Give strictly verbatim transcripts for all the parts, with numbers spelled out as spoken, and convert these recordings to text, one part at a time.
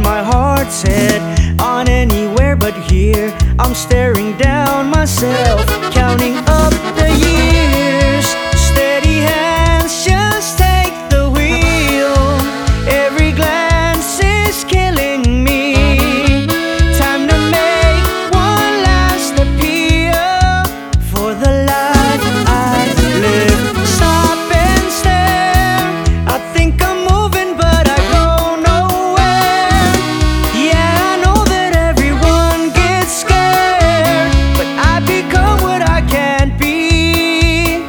my heart's set on anywhere but here. I'm staring down myself, counting up the years. Steady hands just take the wheel. Every glance is killing me. Time to make one last appeal for the life I live. Stop and stare. I think I'm moving, but I go nowhere. Yeah, I know that everyone gets scared, but I become what I can't be.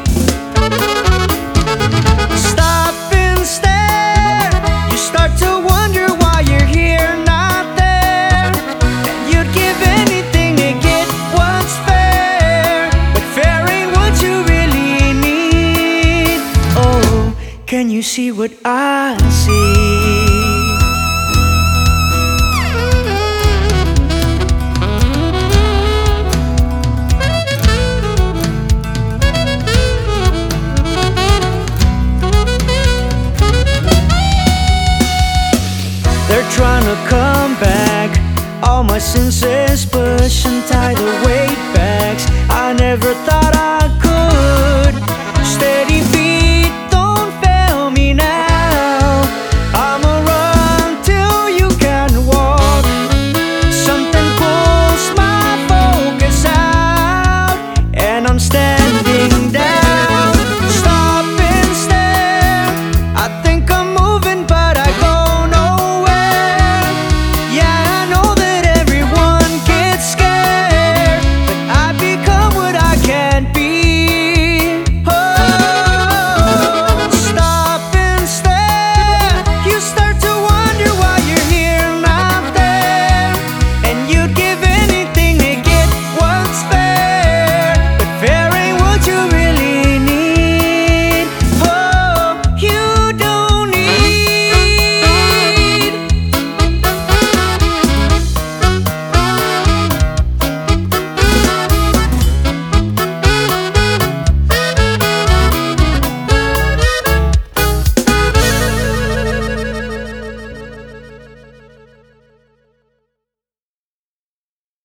Stop and stare. You start to wonder why you're here, not there. That you'd give anything to get what's fair, but fair ain't what you really need. Oh, can you see what I see? They're trying to come back. All my senses push and tie the weight bags. I never thought